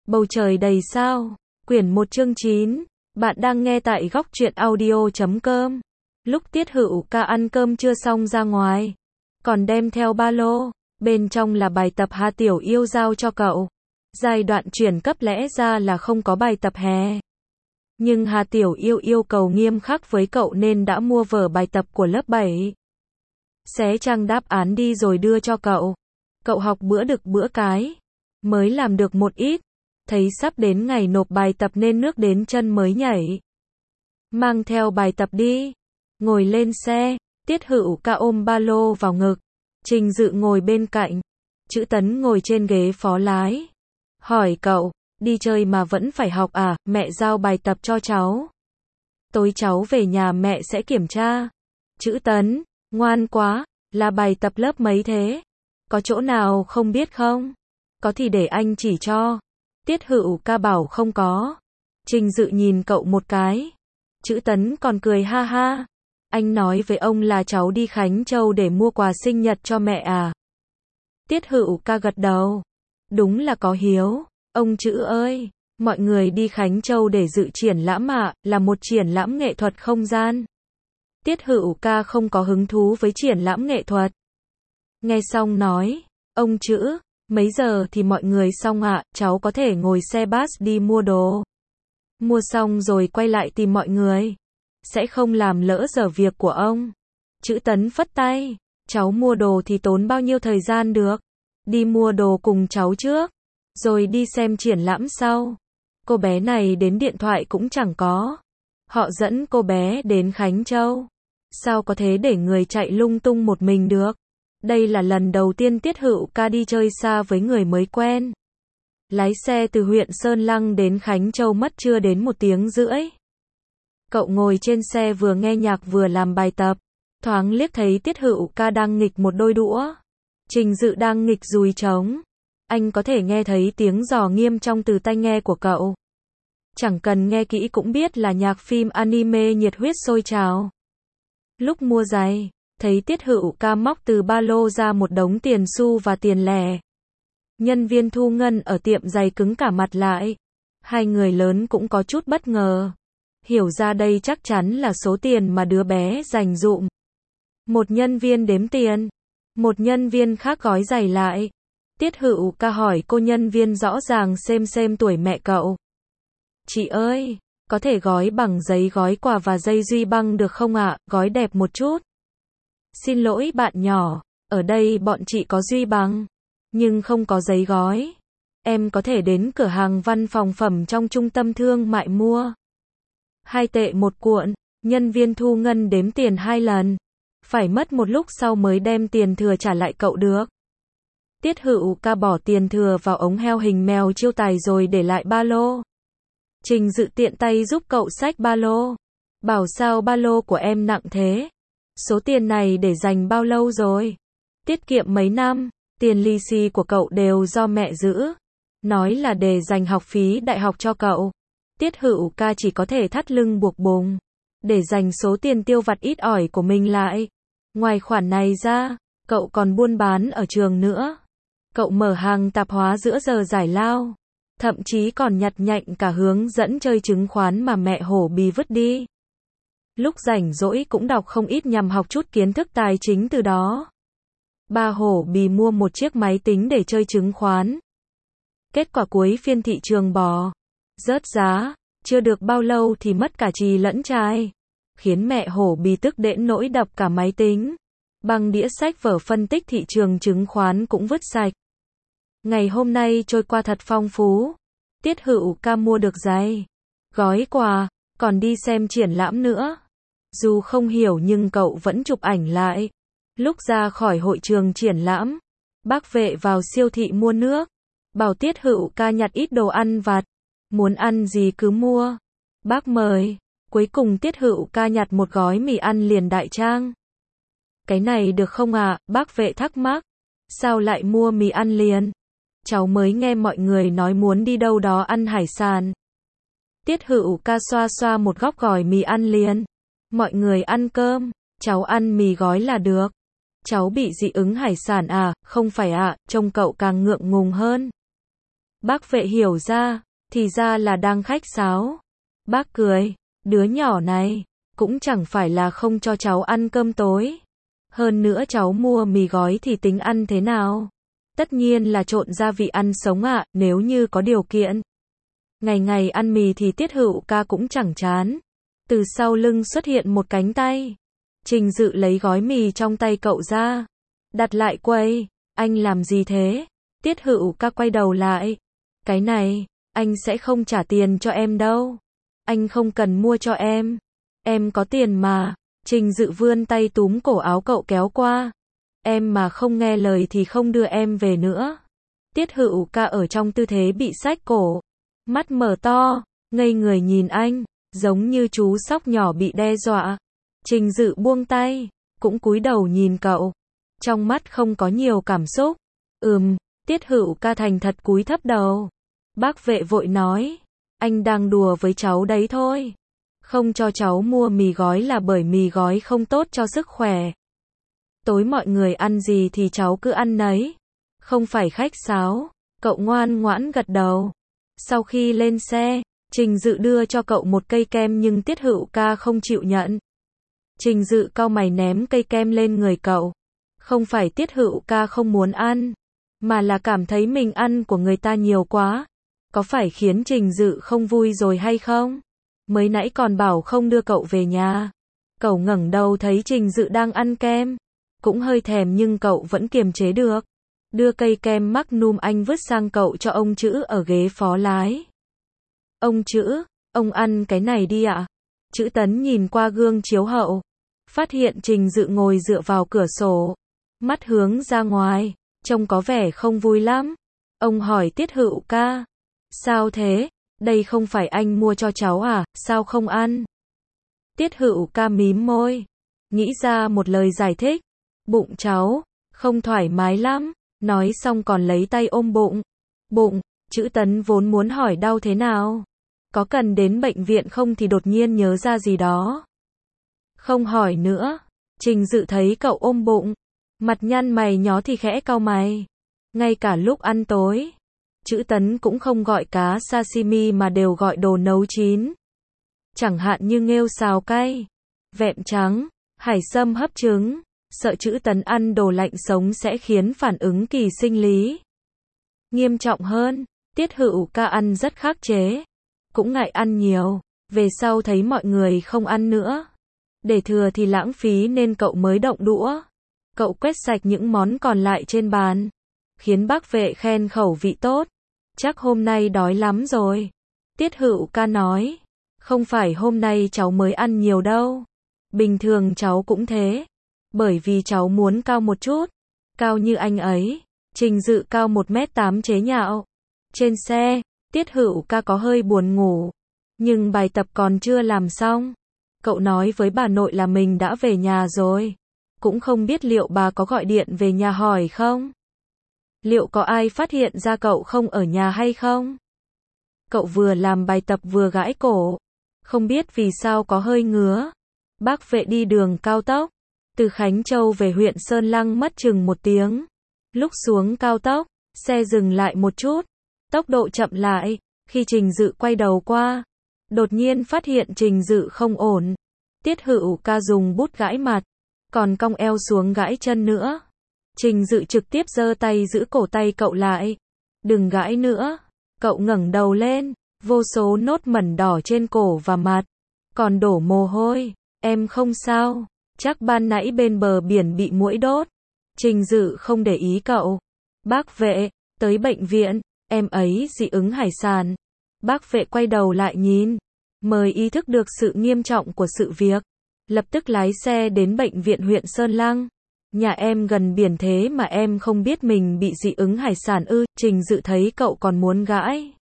Bầu trời đầy sao. Quyển 1 chương 9. Bạn đang nghe tại góc truyện audio.com. Lúc Tiết Hữu Ca ăn cơm trưa xong ra ngoài, còn đem theo ba lô, bên trong là bài tập Hà Tiểu Yêu giao cho cậu. Giai đoạn chuyển cấp lẽ ra là không có bài tập hè. Nhưng Hà Tiểu Yêu yêu cầu nghiêm khắc với cậu nên đã mua vở bài tập của lớp 7. Xé trang đáp án đi rồi đưa cho cậu. Cậu học bữa đực bữa cái, mới làm được một ít. Thấy sắp đến ngày nộp bài tập nên nước đến chân mới nhảy. Mang theo bài tập đi. Ngồi lên xe, Tiết Hữu Ca ôm ba lô vào ngực. Trình Dự ngồi bên cạnh. Chữ Tấn ngồi trên ghế phó lái. Hỏi cậu, đi chơi mà vẫn phải học à, mẹ giao bài tập cho cháu. Tối cháu về nhà mẹ sẽ kiểm tra. Chữ Tấn, ngoan quá, là bài tập lớp mấy thế? Có chỗ nào không biết không? Có thì để anh chỉ cho. Tiết Hữu Ca bảo không có. Trình Dự nhìn cậu một cái. Chữ Tấn còn cười ha ha. Anh nói với ông là cháu đi Khánh Châu để mua quà sinh nhật cho mẹ à? Tiết Hữu Ca gật đầu. Đúng là có hiếu. Ông Chữ ơi, mọi người đi Khánh Châu để dự triển lãm ạ, là một triển lãm nghệ thuật không gian. Tiết Hữu Ca không có hứng thú với triển lãm nghệ thuật. Nghe xong nói, ông Chữ, mấy giờ thì mọi người xong ạ, cháu có thể ngồi xe bus đi mua đồ. Mua xong rồi quay lại tìm mọi người. Sẽ không làm lỡ giờ việc của ông. Chữ Tấn phất tay. Cháu mua đồ thì tốn bao nhiêu thời gian được. Đi mua đồ cùng cháu trước. Rồi đi xem triển lãm sau. Cô bé này đến điện thoại cũng chẳng có. Họ dẫn cô bé đến Khánh Châu. Sao có thể để người chạy lung tung một mình được. Đây là lần đầu tiên Tiết Hữu Ca đi chơi xa với người mới quen. Lái xe từ huyện Sơn Lăng đến Khánh Châu mất chưa đến 1 tiếng rưỡi. Cậu ngồi trên xe vừa nghe nhạc vừa làm bài tập. Thoáng liếc thấy Tiết Hữu Ca đang nghịch một đôi đũa. Trình Dự đang nghịch dùi trống. Anh có thể nghe thấy tiếng giò nghiêm trong từ tai nghe của cậu. Chẳng cần nghe kỹ cũng biết là nhạc phim anime nhiệt huyết sôi trào. Lúc mua giày, thấy Tiết Hữu Ca móc từ ba lô ra một đống tiền xu và tiền lẻ. Nhân viên thu ngân ở tiệm giày cứng cả mặt lại. Hai người lớn cũng có chút bất ngờ. Hiểu ra đây chắc chắn là số tiền mà đứa bé dành dụm. Một nhân viên đếm tiền. Một nhân viên khác gói giày lại. Tiết Hữu Ca hỏi cô nhân viên rõ ràng xem tuổi mẹ cậu. Chị ơi, có thể gói bằng giấy gói quà và dây duy băng được không ạ, gói đẹp một chút. Xin lỗi bạn nhỏ, ở đây bọn chị có duy băng, nhưng không có giấy gói. Em có thể đến cửa hàng văn phòng phẩm trong trung tâm thương mại mua. 2 tệ một cuộn, nhân viên thu ngân đếm tiền 2 lần. Phải mất một lúc sau mới đem tiền thừa trả lại cậu được. Tiết Hữu Ca bỏ tiền thừa vào ống heo hình mèo chiêu tài rồi để lại ba lô. Trình Dự tiện tay giúp cậu xách ba lô. Bảo sao ba lô của em nặng thế? Số tiền này để dành bao lâu rồi? Tiết kiệm mấy năm, tiền lì xì của cậu đều do mẹ giữ. Nói là để dành học phí đại học cho cậu. Tiết Hữu Ca chỉ có thể thắt lưng buộc bụng. Để dành số tiền tiêu vặt ít ỏi của mình lại. Ngoài khoản này ra, cậu còn buôn bán ở trường nữa. Cậu mở hàng tạp hóa giữa giờ giải lao. Thậm chí còn nhặt nhạnh cả hướng dẫn chơi chứng khoán mà mẹ Hổ Bì vứt đi. Lúc rảnh rỗi cũng đọc không ít nhằm học chút kiến thức tài chính từ đó. Ba Hổ Bì mua một chiếc máy tính để chơi chứng khoán. Kết quả cuối phiên thị trường bò rớt giá, chưa được bao lâu thì mất cả chì lẫn chai. Khiến mẹ Hổ Bì tức đến nỗi đập cả máy tính. Băng đĩa sách vở phân tích thị trường chứng khoán cũng vứt sạch. Ngày hôm nay trôi qua thật phong phú. Tiết Hữu Ca mua được giày, gói quà, còn đi xem triển lãm nữa. Dù không hiểu nhưng cậu vẫn chụp ảnh lại. Lúc ra khỏi hội trường triển lãm, bác vệ vào siêu thị mua nước. Bảo Tiết Hữu Ca nhặt ít đồ ăn vặt. Muốn ăn gì cứ mua. Bác mời. Cuối cùng Tiết Hữu Ca nhặt một gói mì ăn liền đại trang. Cái này được không ạ? Bác vệ thắc mắc. Sao lại mua mì ăn liền? Cháu mới nghe mọi người nói muốn đi đâu đó ăn hải sản. Tiết Hữu Ca xoa xoa một góc gói mì ăn liền. Mọi người ăn cơm, cháu ăn mì gói là được. Cháu bị dị ứng hải sản à? Không phải ạ, trông cậu càng ngượng ngùng hơn. Bác vệ hiểu ra, thì ra là đang khách sáo. Bác cười, đứa nhỏ này, cũng chẳng phải là không cho cháu ăn cơm tối. Hơn nữa cháu mua mì gói thì tính ăn thế nào? Tất nhiên là trộn gia vị ăn sống ạ, nếu như có điều kiện. Ngày ngày ăn mì thì Tiết Hữu ca cũng chẳng chán. Từ sau lưng xuất hiện một cánh tay. Trình Dự lấy gói mì trong tay cậu ra, đặt lại quầy. Anh làm gì thế? Tiết Hữu ca quay đầu lại. Cái này, anh sẽ không trả tiền cho em đâu. Anh không cần mua cho em có tiền mà. Trình Dự vươn tay túm cổ áo cậu kéo qua. Em mà không nghe lời thì không đưa em về nữa. Tiết Hữu ca ở trong tư thế bị xách cổ, mắt mở to, ngây người nhìn anh, giống như chú sóc nhỏ bị đe dọa. Trình Dự buông tay, cũng cúi đầu nhìn cậu, trong mắt không có nhiều cảm xúc. Tiết Hữu ca thành thật cúi thấp đầu. Bác vệ vội nói, anh đang đùa với cháu đấy thôi. Không cho cháu mua mì gói là bởi mì gói không tốt cho sức khỏe. Tối mọi người ăn gì thì cháu cứ ăn nấy. Không phải khách sáo. Cậu ngoan ngoãn gật đầu. Sau khi lên xe, Trình Dự đưa cho cậu một cây kem nhưng Tiết Hữu ca không chịu nhận. Trình Dự cau mày ném cây kem lên người cậu. Không phải Tiết Hữu ca không muốn ăn, mà là cảm thấy mình ăn của người ta nhiều quá. Có phải khiến Trình Dự không vui rồi hay không? Mới nãy còn bảo không đưa cậu về nhà. Cậu ngẩng đầu thấy Trình Dự đang ăn kem, cũng hơi thèm nhưng cậu vẫn kiềm chế được. Đưa cây kem Magnum anh vứt sang cậu cho ông Chữ ở ghế phó lái. Ông Chữ, ông ăn cái này đi ạ. Chữ Tấn nhìn qua gương chiếu hậu, phát hiện Trình Dự ngồi dựa vào cửa sổ, mắt hướng ra ngoài, trông có vẻ không vui lắm. Ông hỏi Tiết Hữu ca, sao thế? Đây không phải anh mua cho cháu à, sao không ăn? Tiết Hữu ca mím môi, nghĩ ra một lời giải thích. Bụng cháu không thoải mái lắm. Nói xong còn lấy tay ôm bụng. Chữ Tấn vốn muốn hỏi đau thế nào, có cần đến bệnh viện không thì đột nhiên nhớ ra gì đó. Không hỏi nữa. Trình Dự thấy cậu ôm bụng, mặt nhăn mày nhó thì khẽ cau mày. Ngay cả lúc ăn tối, Chữ Tấn cũng không gọi cá sashimi mà đều gọi đồ nấu chín. Chẳng hạn như nghêu xào cay, vẹm trắng, hải sâm hấp trứng. Sợ Chữ Tấn ăn đồ lạnh sống sẽ khiến phản ứng kỳ sinh lý nghiêm trọng hơn. Tiết Hữu ca ăn rất khắc chế, cũng ngại ăn nhiều, về sau thấy mọi người không ăn nữa, để thừa thì lãng phí nên cậu mới động đũa. Cậu quét sạch những món còn lại trên bàn, khiến bác vệ khen khẩu vị tốt. Chắc hôm nay đói lắm rồi. Tiết Hữu ca nói, không phải hôm nay cháu mới ăn nhiều đâu, bình thường cháu cũng thế. Bởi vì cháu muốn cao một chút, cao như anh ấy. Trình Dự cao 1m8 chế nhạo. Trên xe, Tiết Hữu ca có hơi buồn ngủ, nhưng bài tập còn chưa làm xong. Cậu nói với bà nội là mình đã về nhà rồi, cũng không biết liệu bà có gọi điện về nhà hỏi không. Liệu có ai phát hiện ra cậu không ở nhà hay không? Cậu vừa làm bài tập vừa gãi cổ, không biết vì sao có hơi ngứa. Bác vệ đi đường cao tốc, từ Khánh Châu về huyện Sơn Lăng mất chừng 1 tiếng. Lúc xuống cao tốc, xe dừng lại một chút, tốc độ chậm lại. Khi Trình Dự quay đầu qua, đột nhiên phát hiện Trình Dự không ổn. Tiết Hữu ca dùng bút gãi mặt, còn cong eo xuống gãi chân nữa. Trình Dự trực tiếp giơ tay giữ cổ tay cậu lại. Đừng gãi nữa. Cậu ngẩng đầu lên, vô số nốt mẩn đỏ trên cổ và mặt, còn đổ mồ hôi. Em không sao, chắc ban nãy bên bờ biển bị muỗi đốt. Trình Dự không để ý cậu. Bác vệ, tới bệnh viện, em ấy dị ứng hải sản. Bác vệ quay đầu lại nhìn, mới ý thức được sự nghiêm trọng của sự việc. Lập tức lái xe đến bệnh viện huyện Sơn Lăng. Nhà em gần biển thế mà em không biết mình bị dị ứng hải sản ư? Trình Dự thấy cậu còn muốn gãi,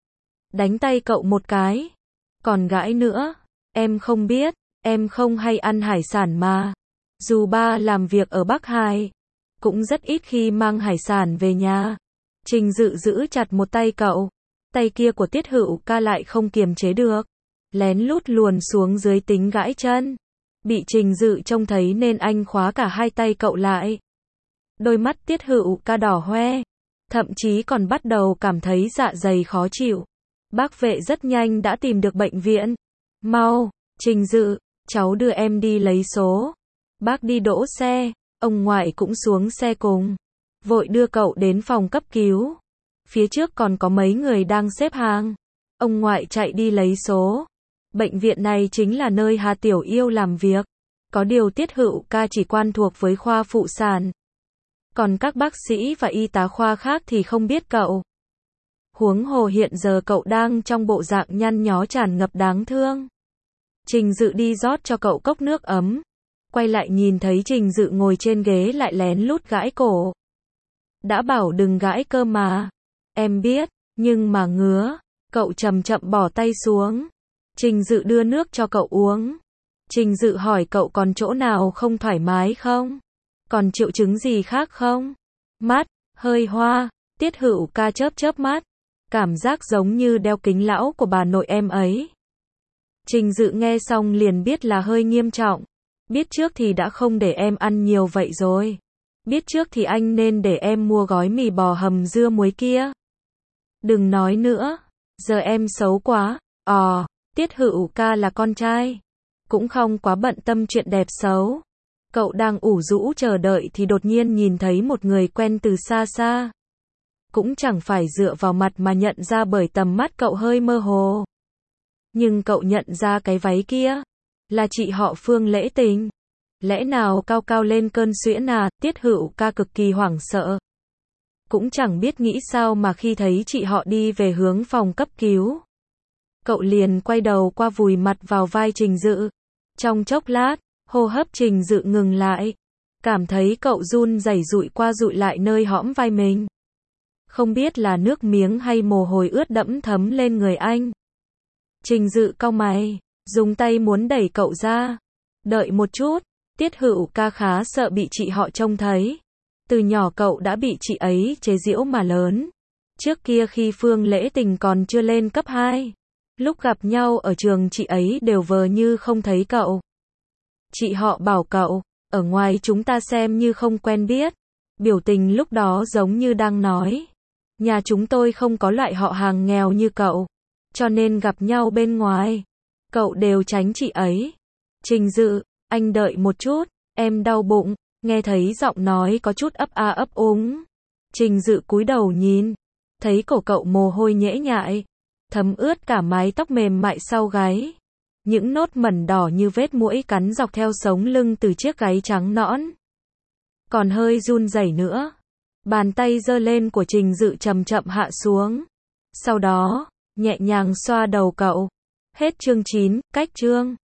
đánh tay cậu một cái. Còn gãi nữa, em không biết, em không hay ăn hải sản mà. Dù ba làm việc ở Bắc Hải, cũng rất ít khi mang hải sản về nhà. Trình Dự giữ chặt một tay cậu, tay kia của Tiết Hữu ca lại không kiềm chế được, lén lút luồn xuống dưới tính gãi chân. Bị Trình Dự trông thấy nên anh khóa cả hai tay cậu lại. Đôi mắt Tiết Hữu ca đỏ hoe, thậm chí còn bắt đầu cảm thấy dạ dày khó chịu. Bác vệ rất nhanh đã tìm được bệnh viện. Mau, Trình Dự, cháu đưa em đi lấy số. Bác đi đỗ xe, ông ngoại cũng xuống xe cùng. Vội đưa cậu đến phòng cấp cứu. Phía trước còn có mấy người đang xếp hàng. Ông ngoại chạy đi lấy số. Bệnh viện này chính là nơi Hà Tiểu Yêu làm việc. Có điều Tiết Hữu Ca chỉ quan thuộc với khoa phụ sản. Còn các bác sĩ và y tá khoa khác thì không biết cậu. Huống hồ hiện giờ cậu đang trong bộ dạng nhăn nhó tràn ngập đáng thương. Trình Dự đi rót cho cậu cốc nước ấm. Quay lại nhìn thấy Trình Dự ngồi trên ghế lại lén lút gãi cổ. Đã bảo đừng gãi cơ mà. Em biết, nhưng mà ngứa. Cậu chậm chậm bỏ tay xuống. Trình Dự đưa nước cho cậu uống. Trình Dự hỏi cậu còn chỗ nào không thoải mái không? Còn triệu chứng gì khác không? Mắt, hơi hoa. Tiết Hữu Ca chớp chớp mắt. Cảm giác giống như đeo kính lão của bà nội em ấy. Trình Dự nghe xong liền biết là hơi nghiêm trọng. Biết trước thì đã không để em ăn nhiều vậy rồi. Biết trước thì anh nên để em mua gói mì bò hầm dưa muối kia. Đừng nói nữa. Giờ em xấu quá. Tiết Hữu Ca là con trai. Cũng không quá bận tâm chuyện đẹp xấu. Cậu đang ủ rũ chờ đợi thì đột nhiên nhìn thấy một người quen từ xa xa. Cũng chẳng phải dựa vào mặt mà nhận ra bởi tầm mắt cậu hơi mơ hồ. Nhưng cậu nhận ra cái váy kia. Là chị họ Phương Lễ Tình. Lẽ nào cao cao lên cơn suyễn à? Tiết Hữu Ca cực kỳ hoảng sợ. Cũng chẳng biết nghĩ sao mà khi thấy chị họ đi về hướng phòng cấp cứu. Cậu liền quay đầu qua vùi mặt vào vai Trình Dự. Trong chốc lát, hô hấp Trình Dự ngừng lại. Cảm thấy cậu run rẩy dụi qua dụi lại nơi hõm vai mình. Không biết là nước miếng hay mồ hôi ướt đẫm thấm lên người anh. Trình Dự cau mày, dùng tay muốn đẩy cậu ra. Đợi một chút, Tiết Hữu Ca khá sợ bị chị họ trông thấy. Từ nhỏ cậu đã bị chị ấy chế giễu mà lớn. Trước kia khi Phương Lễ Tình còn chưa lên cấp 2. Lúc gặp nhau ở trường chị ấy đều vờ như không thấy cậu. Chị họ bảo cậu, ở ngoài chúng ta xem như không quen biết. Biểu tình lúc đó giống như đang nói. Nhà chúng tôi không có loại họ hàng nghèo như cậu. Cho nên gặp nhau bên ngoài. Cậu đều tránh chị ấy. Trình Dự, anh đợi một chút, em đau bụng. Nghe thấy giọng nói có chút ấp a ấp úng. Trình Dự cúi đầu nhìn. Thấy cổ cậu mồ hôi nhễ nhại. Thấm ướt cả mái tóc mềm mại sau gáy. Những nốt mẩn đỏ như vết muỗi cắn dọc theo sống lưng từ chiếc gáy trắng nõn. Còn hơi run rẩy nữa. Bàn tay giơ lên của Trình Dự chậm chậm hạ xuống. Sau đó, nhẹ nhàng xoa đầu cậu. Hết chương 9, cách chương.